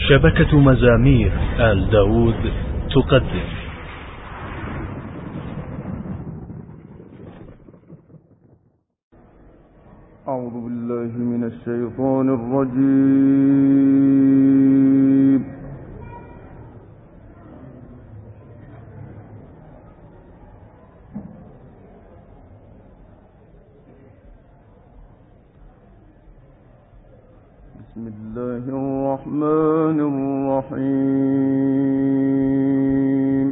شبكة مزامير آل داود تقدم. أعوذ بالله من الشيطان الرجيم. بسم الله الرحمن الرحيم.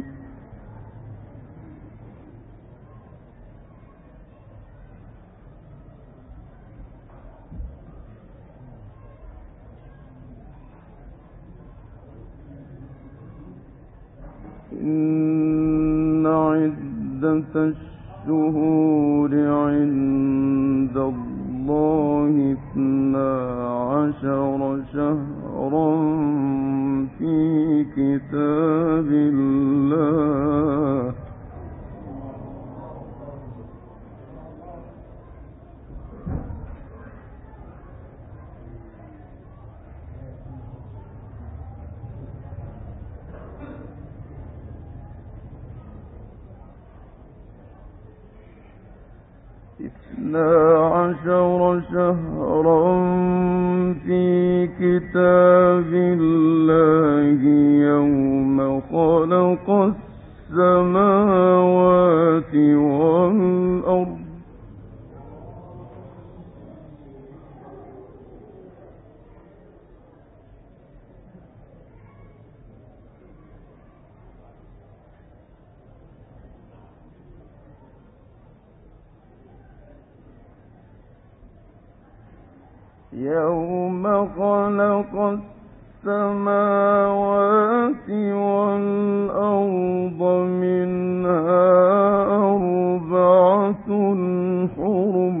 إن عدة الشهور عند الله 12 شهرا في كتاب الله شهرا في كتاب الله يوم خلق السماوات والأرض منها 4 حرم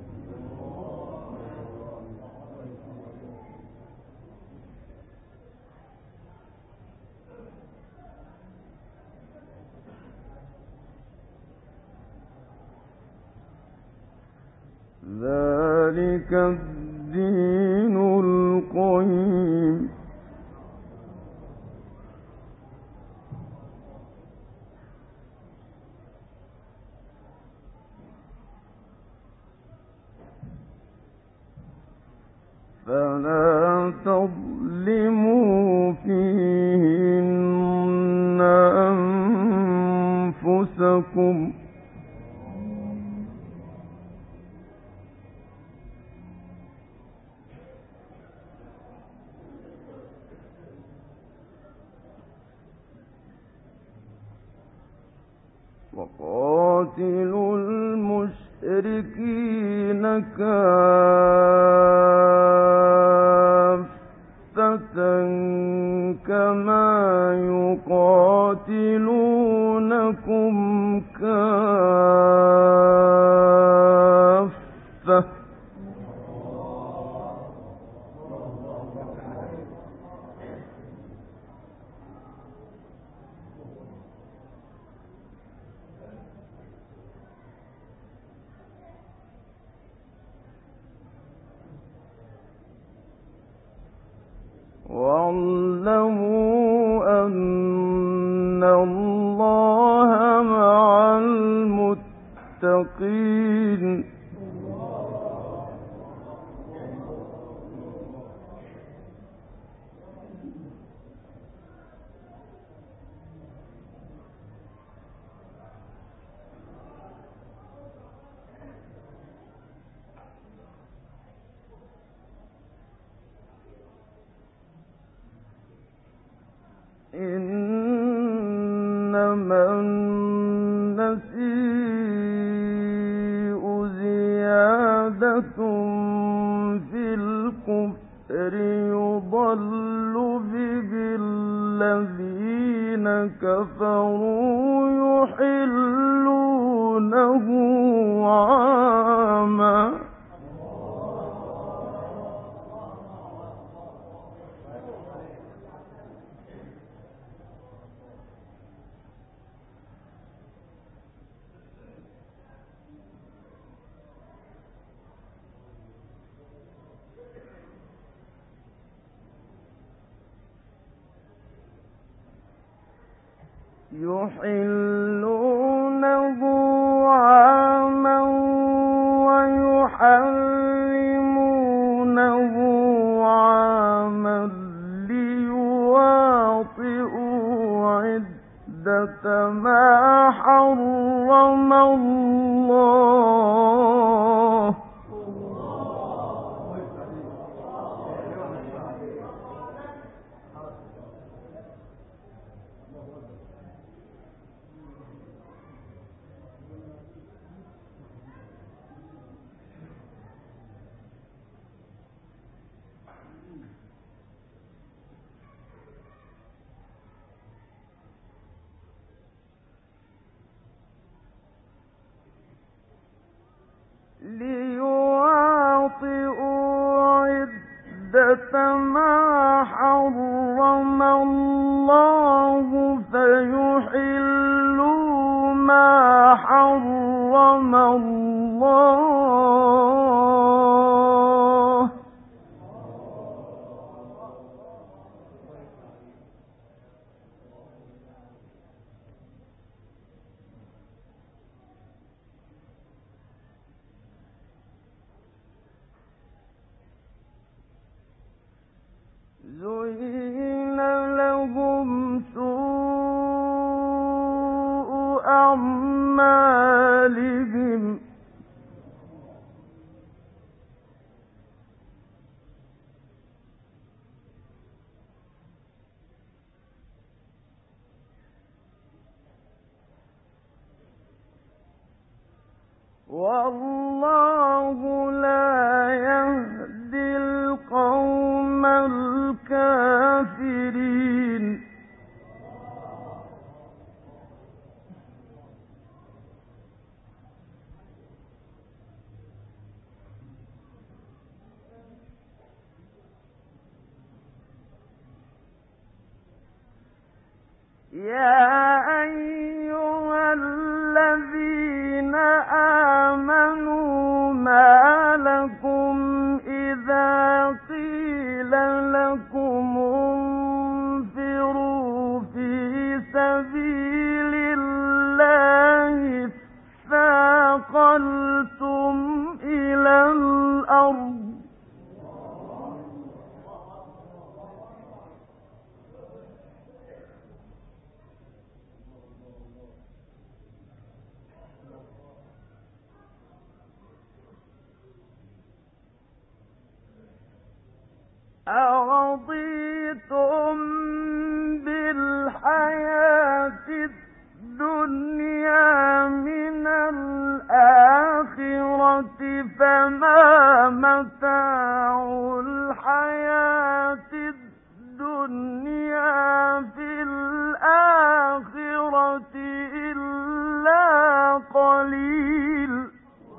ذلك الدين القيم فلا تظلموا فيهن أنفسكم وقاتلوا المشركين كافة كما يقاتلونكم كافة واعلموا أن الله مع المتقين إنما النسيء زيادة في الكفر يضل به الذين كفروا يحلونه عاما يحلونه عاما ويحرمونه عاما ليواطئوا عدة ما حرم الله. ليواطئوا عدة ما حرم الله فيحلوا ما حرم الله. زين لهم سوء أعمالهم والله لا يهدي القوم الكافرين. يا أيها الذين آمنوا ما لكم إذا قيل لكم انفروا في سبيل الله اثاقلتم إلى الأرض أرضيتم بالحياة الدنيا من الآخرة فما متاع الحياة الدنيا في الآخرة إلا قليل.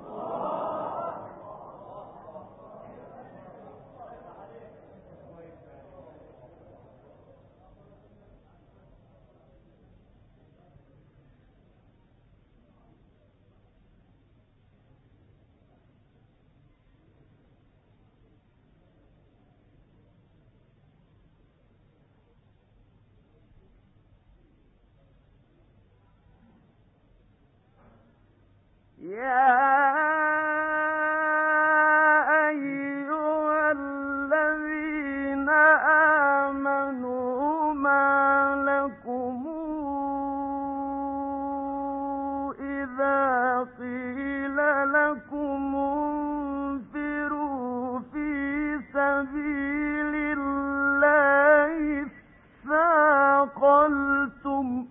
يا أيها الذين آمنوا ما لكم إذا قيل لكم انفروا في سبيل الله اثاقلتم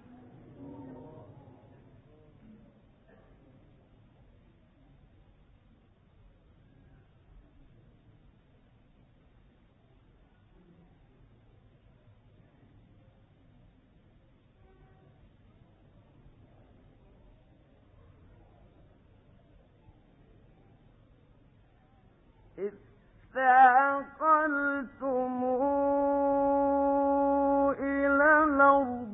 إلى الأرض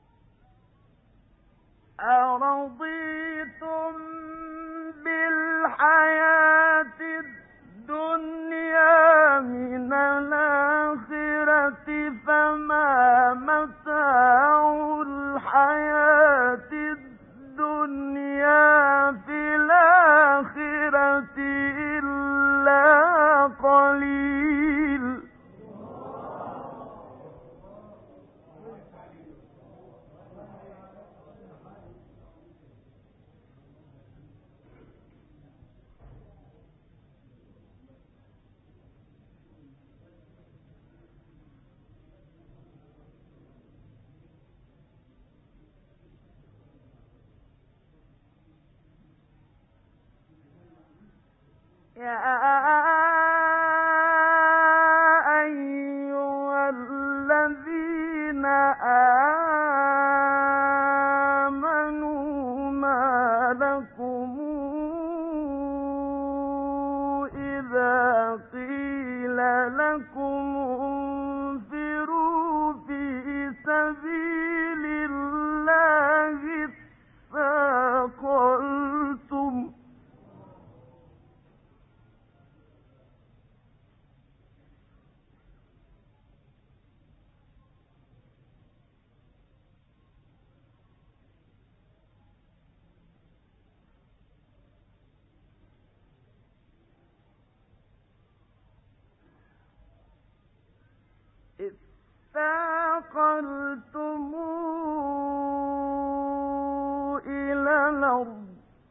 أرضيتم بالحياة الحياة الدنيا من الآخرة فما متاع الحياة الدنيا في الآخرة إلا قليل. يا أيها الذين آمنوا ما لكم إذا قيل لكم انفروا في سبيل الله اثاقلتم إلى الأرض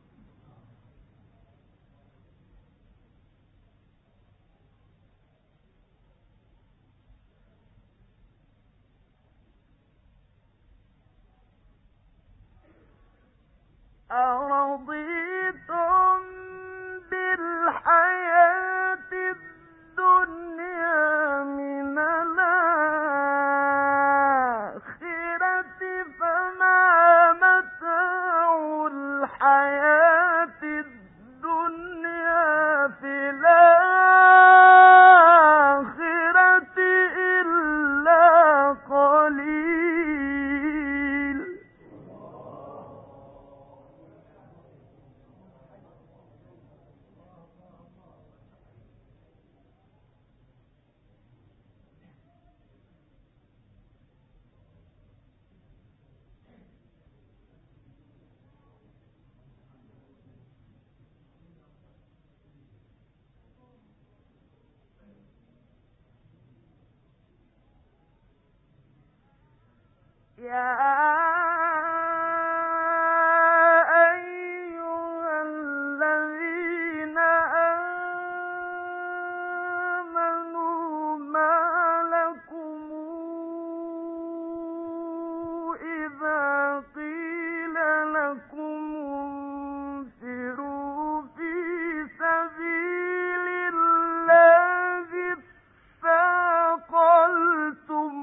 أرضيتم بالحياة الدنيا من الآخرة فما متاع الحياة الدنيا في الآخرة إلا قليل. يا أيها الذين آمنوا ما لكم إذا قيل لكم انفروا في سبيل الله اثاقلتم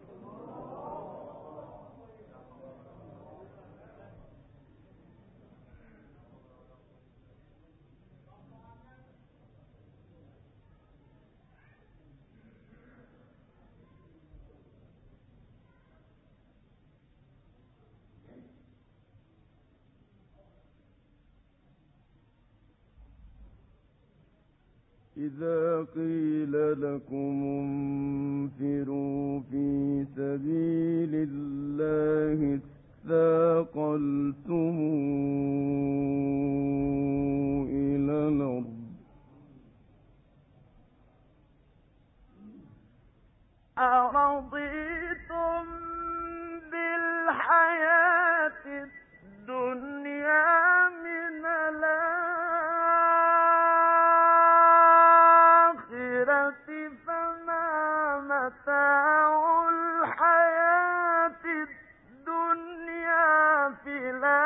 إذا قيل لكم انفروا في سبيل الله اثاقلتم إلى الأرض أرضيتم بالحياة الدنيا من الآخرة فما متاع الحياة الدنيا في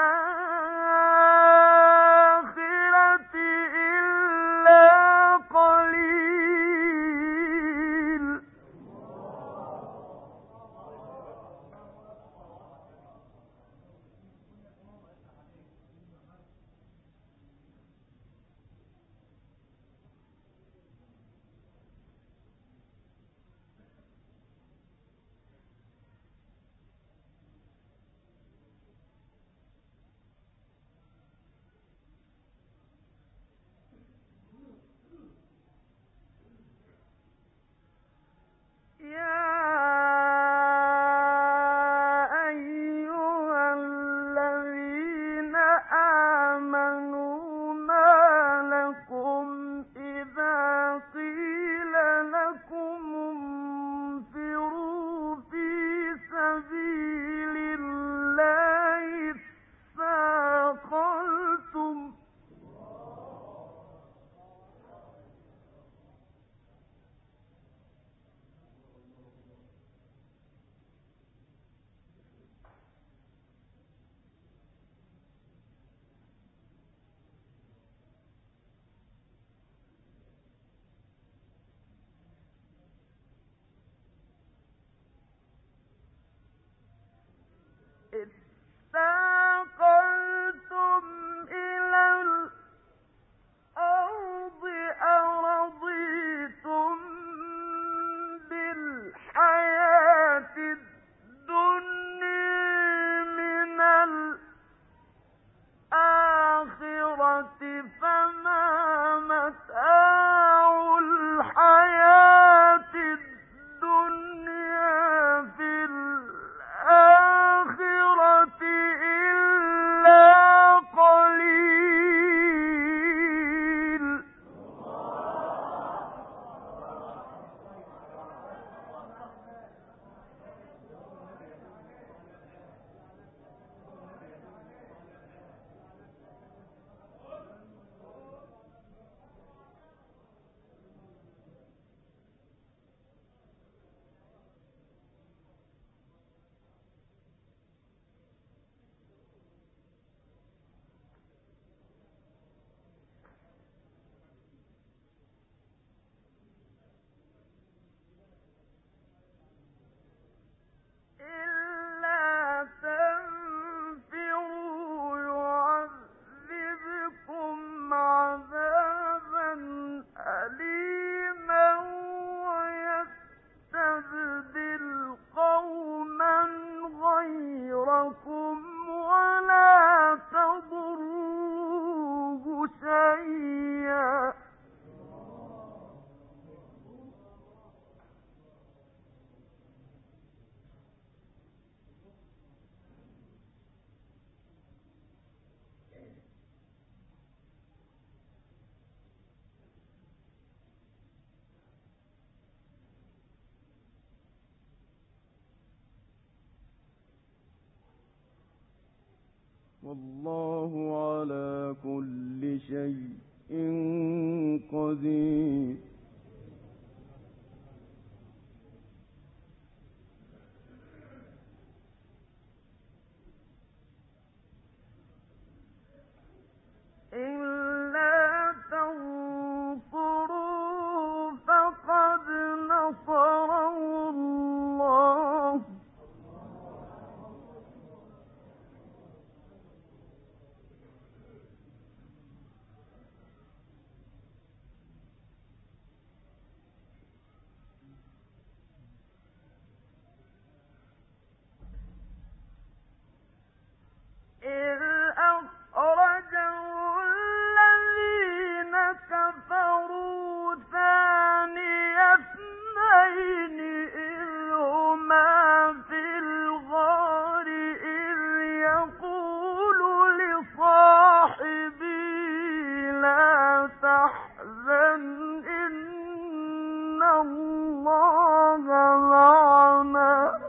الآخرة إلا قليل. لكم ولا تضروه شيئا. والله على كل شيء قدير. إلا تنصروا فقد نصره الله إذ أخرجه الذين كفروا ثاني اثنين إذ هما في الغار إذ يقول لصاحبه لا تحزن إن الله معنا.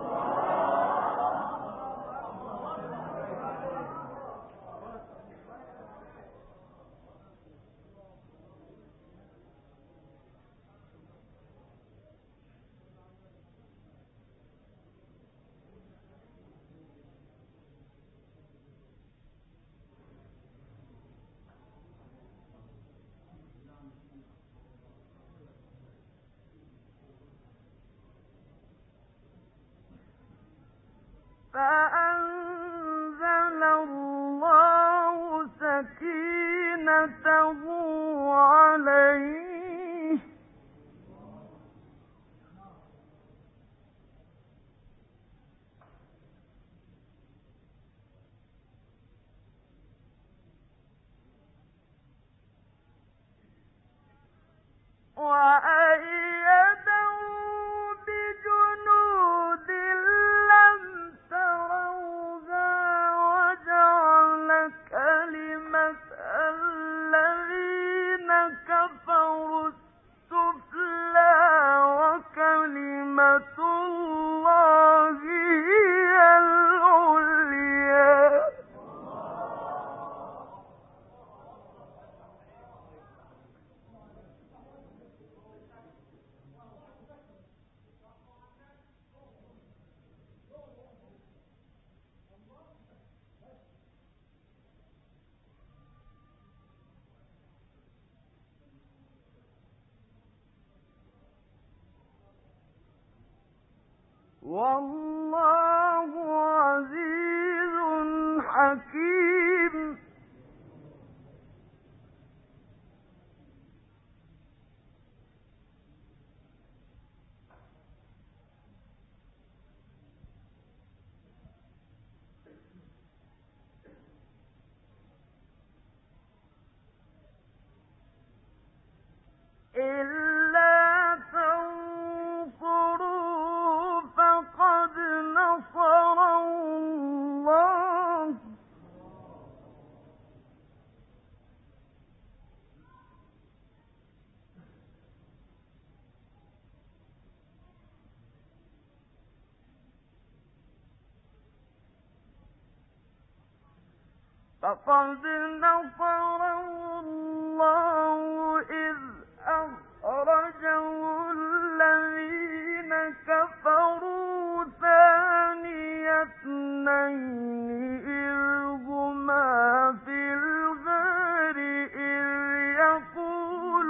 فأنزل الله سكينته عليه وأيده بجنود لم تروها وجعل كلمة الذين كفروا السفلى وكلمة الله هي العليا. والله عزيز حكيم. إلا تنصروا فقد نصره الله إذ أخرجه الذين كفروا ثاني اثنين إذ هما في الغار إذ يقول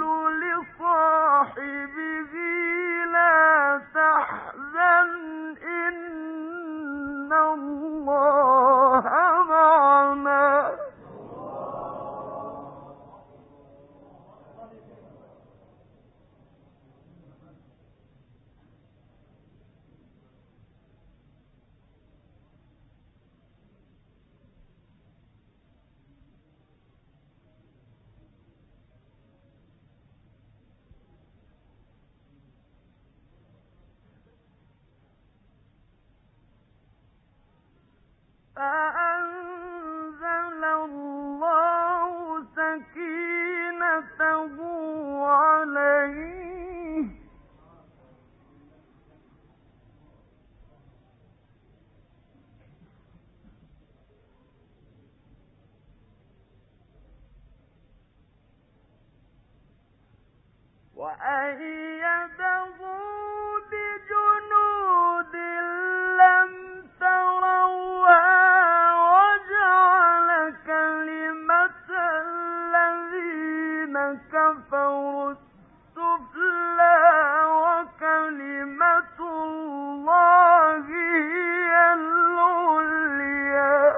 لصاحبه لا تحزن إن الله معنا. فأنزل الله سكينته عليه وأيده بجنود لم تروها وجعل كلمة الذين كفروا السفلى وكلمة الله هي العليا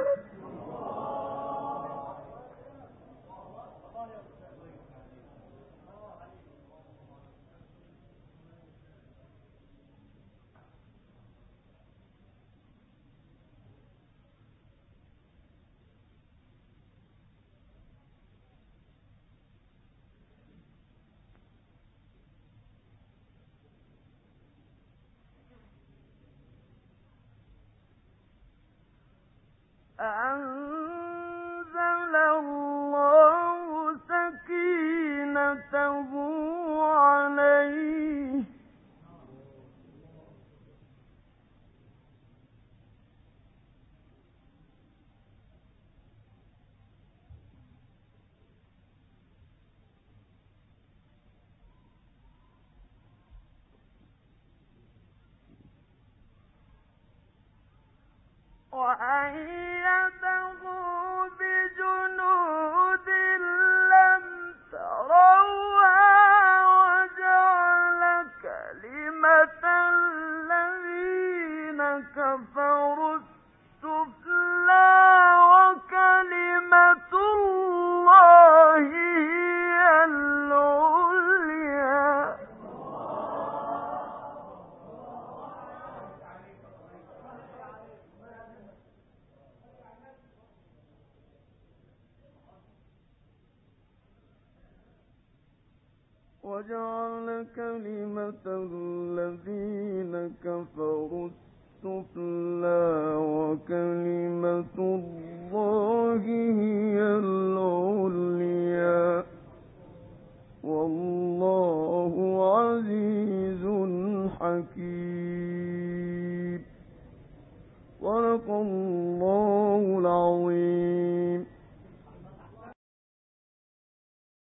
أنزل الله سكينته عليه وأيده بجنود لم تروها وجعل كلمة الذين كفروا السفلى وكلمة الله هي العليا وجعل كلمة الذين كفروا السفلى وكلمة الله هي العليا والله عزيز حكيم. صدق